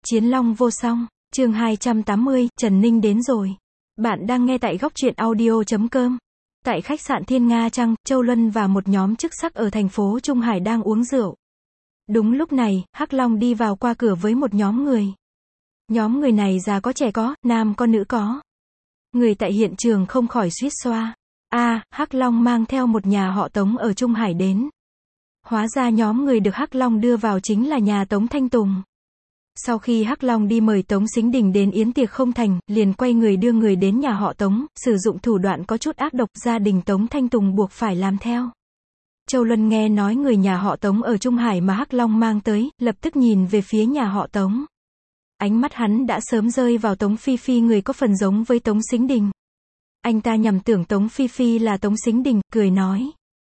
Chiến Long vô song, chương 280, Trần Ninh đến rồi. Bạn đang nghe tại góc truyện audio.com. Tại khách sạn Thiên Nga Trăng, Châu Luân và một nhóm chức sắc ở thành phố Trung Hải đang uống rượu. Đúng lúc này, Hắc Long đi vào qua cửa với một nhóm người. Nhóm người này già có trẻ có, nam có nữ có. Người tại hiện trường không khỏi suýt xoa. Hắc Long mang theo một nhà họ Tống ở Trung Hải đến. Hóa ra nhóm người được Hắc Long đưa vào chính là nhà Tống Thanh Tùng. Sau khi Hắc Long đi mời Tống Sính Đình đến yến tiệc không thành, liền quay người đưa người đến nhà họ Tống, sử dụng thủ đoạn có chút ác độc, gia đình Tống Thanh Tùng buộc phải làm theo. Châu Luân nghe nói người nhà họ Tống ở Trung Hải mà Hắc Long mang tới, lập tức nhìn về phía nhà họ Tống. Ánh mắt hắn đã sớm rơi vào Tống Phi Phi, người có phần giống với Tống Sính Đình. Anh ta nhầm tưởng Tống Phi Phi là Tống Sính Đình, cười nói.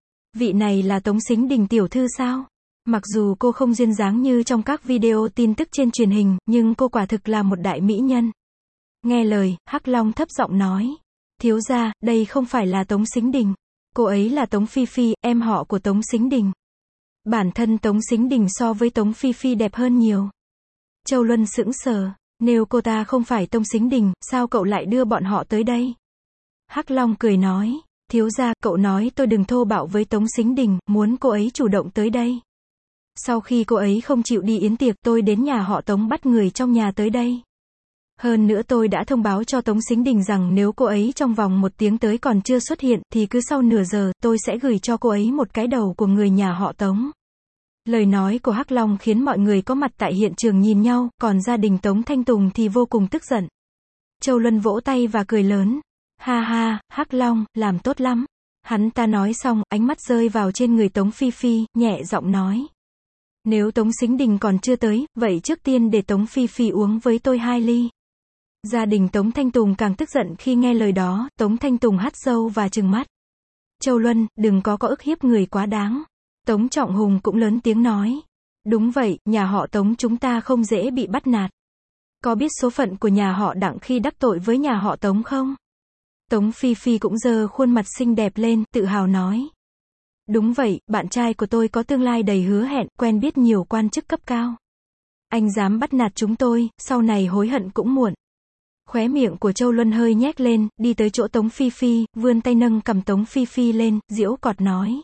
Vị này là Tống Sính Đình tiểu thư sao? Mặc dù cô không duyên dáng như trong các video tin tức trên truyền hình, nhưng cô quả thực là một đại mỹ nhân. Nghe lời, Hắc Long thấp giọng nói. Thiếu gia, đây không phải là Tống Sính Đình. Cô ấy là Tống Phi Phi, em họ của Tống Sính Đình. Bản thân Tống Sính Đình so với Tống Phi Phi đẹp hơn nhiều. Châu Luân sững sờ. Nếu cô ta không phải Tống Sính Đình, sao cậu lại đưa bọn họ tới đây? Hắc Long cười nói. Thiếu gia, cậu nói tôi đừng thô bạo với Tống Sính Đình, muốn cô ấy chủ động tới đây. Sau khi cô ấy không chịu đi yến tiệc, tôi đến nhà họ Tống bắt người trong nhà tới đây. Hơn nữa tôi đã thông báo cho Tống Sính Đình rằng nếu cô ấy trong vòng 1 tiếng tới còn chưa xuất hiện, thì cứ sau nửa giờ, tôi sẽ gửi cho cô ấy một cái đầu của người nhà họ Tống. Lời nói của Hắc Long khiến mọi người có mặt tại hiện trường nhìn nhau, còn gia đình Tống Thanh Tùng thì vô cùng tức giận. Châu Luân vỗ tay và cười lớn. Ha ha, Hắc Long, làm tốt lắm. Hắn ta nói xong, ánh mắt rơi vào trên người Tống Phi Phi, nhẹ giọng nói. Nếu Tống Sính Đình còn chưa tới, vậy trước tiên để Tống Phi Phi uống với tôi 2 ly. Gia đình Tống Thanh Tùng càng tức giận khi nghe lời đó, Tống Thanh Tùng hắt râu và trừng mắt. Châu Luân, đừng có ức hiếp người quá đáng. Tống Trọng Hùng cũng lớn tiếng nói. Đúng vậy, nhà họ Tống chúng ta không dễ bị bắt nạt. Có biết số phận của nhà họ Đặng khi đắc tội với nhà họ Tống không? Tống Phi Phi cũng giơ khuôn mặt xinh đẹp lên, tự hào nói. Đúng vậy, bạn trai của tôi có tương lai đầy hứa hẹn, quen biết nhiều quan chức cấp cao. Anh dám bắt nạt chúng tôi, sau này hối hận cũng muộn. Khóe miệng của Châu Luân hơi nhếch lên, đi tới chỗ Tống Phi Phi, vươn tay nâng cầm Tống Phi Phi lên, giễu cợt nói.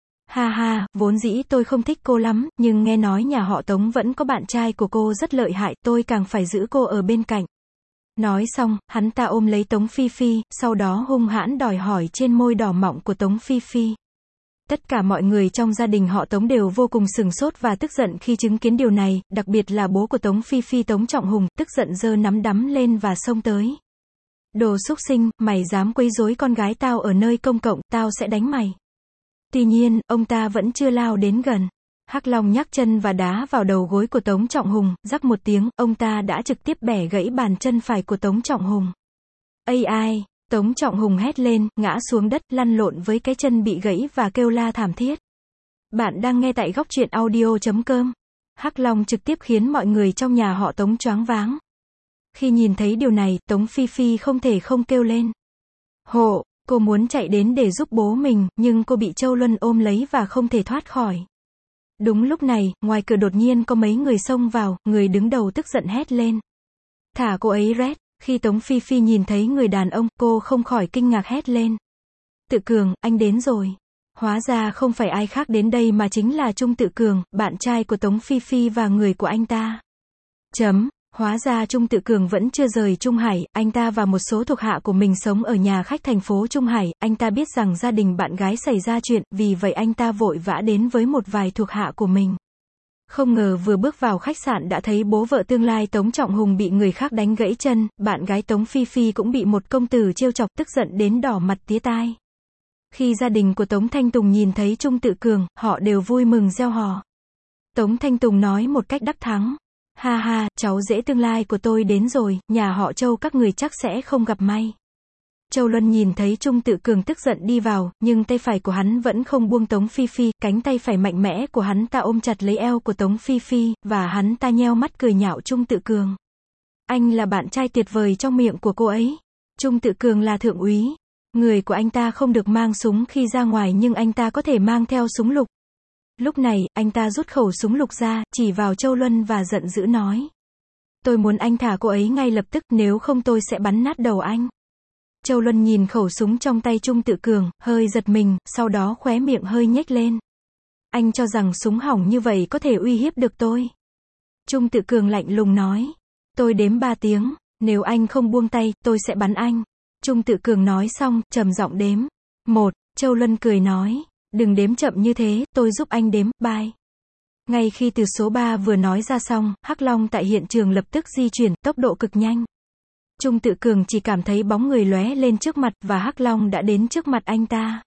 Ha ha, vốn dĩ tôi không thích cô lắm, nhưng nghe nói nhà họ Tống vẫn có bạn trai của cô rất lợi hại, tôi càng phải giữ cô ở bên cạnh. Nói xong, hắn ta ôm lấy Tống Phi Phi, sau đó hung hãn đòi hỏi trên môi đỏ mọng của Tống Phi Phi. Tất cả mọi người trong gia đình họ Tống đều vô cùng sửng sốt và tức giận khi chứng kiến điều này, đặc biệt là bố của Tống Phi Phi Tống Trọng Hùng, tức giận giơ nắm đấm lên và xông tới. Đồ xúc sinh, mày dám quấy rối con gái tao ở nơi công cộng, tao sẽ đánh mày. Tuy nhiên, ông ta vẫn chưa lao đến gần. Hắc Long nhắc chân và đá vào đầu gối của Tống Trọng Hùng, rắc một tiếng, ông ta đã trực tiếp bẻ gãy bàn chân phải của Tống Trọng Hùng. Ai? Tống Trọng Hùng hét lên, ngã xuống đất, lăn lộn với cái chân bị gãy và kêu la thảm thiết. Bạn đang nghe tại góc truyện audio.com. Hắc Long trực tiếp khiến mọi người trong nhà họ Tống choáng váng. Khi nhìn thấy điều này, Tống Phi Phi không thể không kêu lên. Hộ, cô muốn chạy đến để giúp bố mình, nhưng cô bị Châu Luân ôm lấy và không thể thoát khỏi. Đúng lúc này, ngoài cửa đột nhiên có mấy người xông vào, người đứng đầu tức giận hét lên. Thả cô ấy rét. Khi Tống Phi Phi nhìn thấy người đàn ông, cô không khỏi kinh ngạc hét lên. Tự Cường, anh đến rồi. Hóa ra không phải ai khác đến đây mà chính là Trung Tự Cường, bạn trai của Tống Phi Phi và người của anh ta. Hóa ra Trung Tự Cường vẫn chưa rời Trung Hải, anh ta và một số thuộc hạ của mình sống ở nhà khách thành phố Trung Hải, anh ta biết rằng gia đình bạn gái xảy ra chuyện, vì vậy anh ta vội vã đến với một vài thuộc hạ của mình. Không ngờ vừa bước vào khách sạn đã thấy bố vợ tương lai Tống Trọng Hùng bị người khác đánh gãy chân, bạn gái Tống Phi Phi cũng bị một công tử trêu chọc, tức giận đến đỏ mặt tía tai. Khi gia đình của Tống Thanh Tùng nhìn thấy Trung Tự Cường, họ đều vui mừng reo hò. Tống Thanh Tùng nói một cách đắc thắng. Ha ha, cháu rể tương lai của tôi đến rồi, nhà họ Châu các người chắc sẽ không gặp may. Châu Luân nhìn thấy Trung Tự Cường tức giận đi vào, nhưng tay phải của hắn vẫn không buông Tống Phi Phi, cánh tay phải mạnh mẽ của hắn ta ôm chặt lấy eo của Tống Phi Phi, và hắn ta nheo mắt cười nhạo Trung Tự Cường. Anh là bạn trai tuyệt vời trong miệng của cô ấy. Trung Tự Cường là thượng úy. Người của anh ta không được mang súng khi ra ngoài nhưng anh ta có thể mang theo súng lục. Lúc này, anh ta rút khẩu súng lục ra, chỉ vào Châu Luân và giận dữ nói. Tôi muốn anh thả cô ấy ngay lập tức, nếu không tôi sẽ bắn nát đầu anh. Châu Luân nhìn khẩu súng trong tay Trung Tự Cường, hơi giật mình, sau đó khóe miệng hơi nhếch lên. Anh cho rằng súng hỏng như vậy có thể uy hiếp được tôi. Trung Tự Cường lạnh lùng nói. Tôi đếm 3 tiếng, nếu anh không buông tay, tôi sẽ bắn anh. Trung Tự Cường nói xong, trầm giọng đếm. 1, Châu Luân cười nói. Đừng đếm chậm như thế, tôi giúp anh đếm, bye. Ngay khi từ số 3 vừa nói ra xong, Hắc Long tại hiện trường lập tức di chuyển, tốc độ cực nhanh. Trung Tự Cường chỉ cảm thấy bóng người lóe lên trước mặt, và Hắc Long đã đến trước mặt anh ta.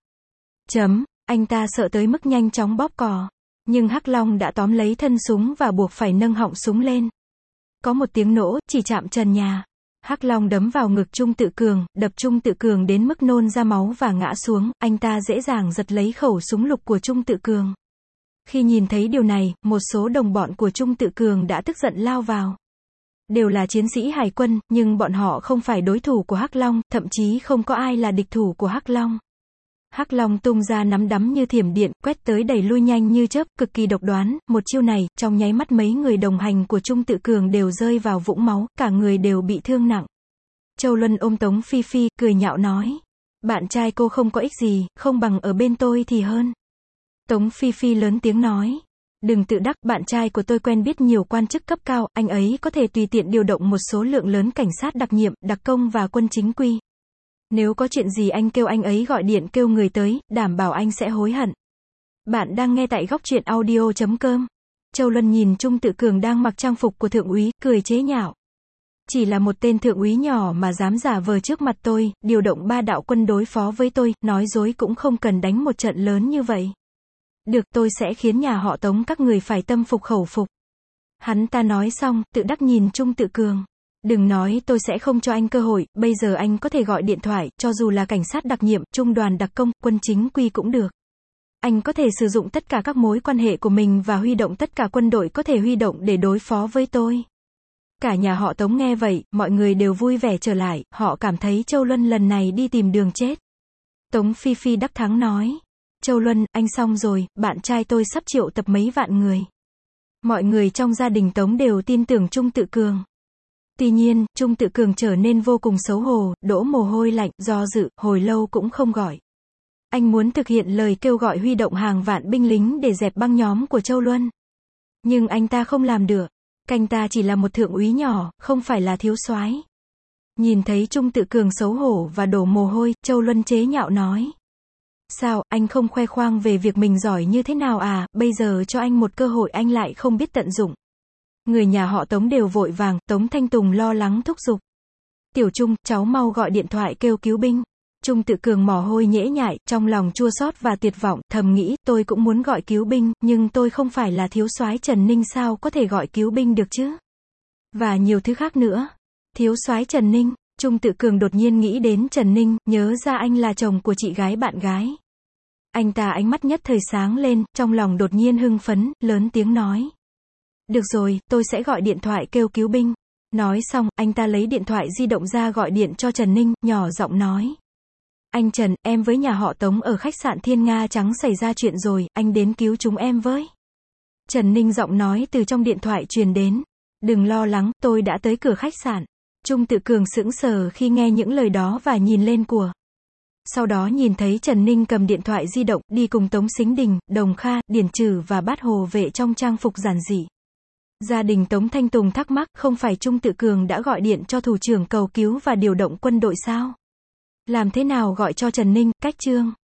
Anh ta sợ tới mức nhanh chóng bóp cò. Nhưng Hắc Long đã tóm lấy thân súng và buộc phải nâng họng súng lên. Có một tiếng nổ, chỉ chạm trần nhà. Hắc Long đấm vào ngực Trung Tự Cường, đập Trung Tự Cường đến mức nôn ra máu và ngã xuống, anh ta dễ dàng giật lấy khẩu súng lục của Trung Tự Cường. Khi nhìn thấy điều này, một số đồng bọn của Trung Tự Cường đã tức giận lao vào. Đều là chiến sĩ hải quân, nhưng bọn họ không phải đối thủ của Hắc Long, thậm chí không có ai là địch thủ của Hắc Long. Hắc Long tung ra nắm đấm như thiểm điện, quét tới đẩy lui nhanh như chớp, cực kỳ độc đoán, một chiêu này, trong nháy mắt mấy người đồng hành của Trung Tự Cường đều rơi vào vũng máu, cả người đều bị thương nặng. Châu Luân ôm Tống Phi Phi, cười nhạo nói. Bạn trai cô không có ích gì, không bằng ở bên tôi thì hơn. Tống Phi Phi lớn tiếng nói. Đừng tự đắc, bạn trai của tôi quen biết nhiều quan chức cấp cao, anh ấy có thể tùy tiện điều động một số lượng lớn cảnh sát đặc nhiệm, đặc công và quân chính quy. Nếu có chuyện gì anh kêu anh ấy gọi điện kêu người tới, đảm bảo anh sẽ hối hận. Bạn đang nghe tại góc truyện audio.com. Châu Luân nhìn Trung Tự Cường đang mặc trang phục của thượng úy, cười chế nhạo. Chỉ là một tên thượng úy nhỏ mà dám giả vờ trước mặt tôi, điều động 3 đạo quân đối phó với tôi, nói dối cũng không cần đánh một trận lớn như vậy. Được, tôi sẽ khiến nhà họ Tống các người phải tâm phục khẩu phục. Hắn ta nói xong, tự đắc nhìn Trung Tự Cường. Đừng nói tôi sẽ không cho anh cơ hội, bây giờ anh có thể gọi điện thoại, cho dù là cảnh sát đặc nhiệm, trung đoàn đặc công, quân chính quy cũng được. Anh có thể sử dụng tất cả các mối quan hệ của mình và huy động tất cả quân đội có thể huy động để đối phó với tôi. Cả nhà họ Tống nghe vậy, mọi người đều vui vẻ trở lại, họ cảm thấy Châu Luân lần này đi tìm đường chết. Tống Phi Phi đắc thắng nói. Châu Luân, anh xong rồi, bạn trai tôi sắp triệu tập mấy vạn người. Mọi người trong gia đình Tống đều tin tưởng Trung Tự Cường. Tuy nhiên, Trung Tự Cường trở nên vô cùng xấu hổ, đổ mồ hôi lạnh, do dự, hồi lâu cũng không gọi. Anh muốn thực hiện lời kêu gọi huy động hàng vạn binh lính để dẹp băng nhóm của Châu Luân. Nhưng anh ta không làm được. Anh ta chỉ là một thượng úy nhỏ, không phải là thiếu soái. Nhìn thấy Trung Tự Cường xấu hổ và đổ mồ hôi, Châu Luân chế nhạo nói. Sao, anh không khoe khoang về việc mình giỏi như thế nào à, bây giờ cho anh một cơ hội anh lại không biết tận dụng. Người nhà họ Tống đều vội vàng, Tống Thanh Tùng lo lắng thúc giục. Tiểu Trung, cháu mau gọi điện thoại kêu cứu binh. Trung Tự Cường mồ hôi nhễ nhại, trong lòng chua xót và tuyệt vọng, thầm nghĩ, tôi cũng muốn gọi cứu binh, nhưng tôi không phải là thiếu soái Trần Ninh sao có thể gọi cứu binh được chứ. Và nhiều thứ khác nữa. Thiếu soái Trần Ninh, Trung Tự Cường đột nhiên nghĩ đến Trần Ninh, nhớ ra anh là chồng của chị gái bạn gái. Anh ta ánh mắt nhất thời sáng lên, trong lòng đột nhiên hưng phấn, lớn tiếng nói. Được rồi, tôi sẽ gọi điện thoại kêu cứu binh. Nói xong, anh ta lấy điện thoại di động ra gọi điện cho Trần Ninh, nhỏ giọng nói. Anh Trần, em với nhà họ Tống ở khách sạn Thiên Nga Trắng xảy ra chuyện rồi, anh đến cứu chúng em với. Trần Ninh giọng nói từ trong điện thoại truyền đến. Đừng lo lắng, tôi đã tới cửa khách sạn. Trung Tự Cường sững sờ khi nghe những lời đó và nhìn lên của. Sau đó nhìn thấy Trần Ninh cầm điện thoại di động, đi cùng Tống Sính Đình, Đồng Kha, Điển Trừ và Bát Hồ Vệ trong trang phục giản dị. Gia đình Tống Thanh Tùng thắc mắc, không phải Trung Tự Cường đã gọi điện cho thủ trưởng cầu cứu và điều động quân đội sao? Làm thế nào gọi cho Trần Ninh, cách chương?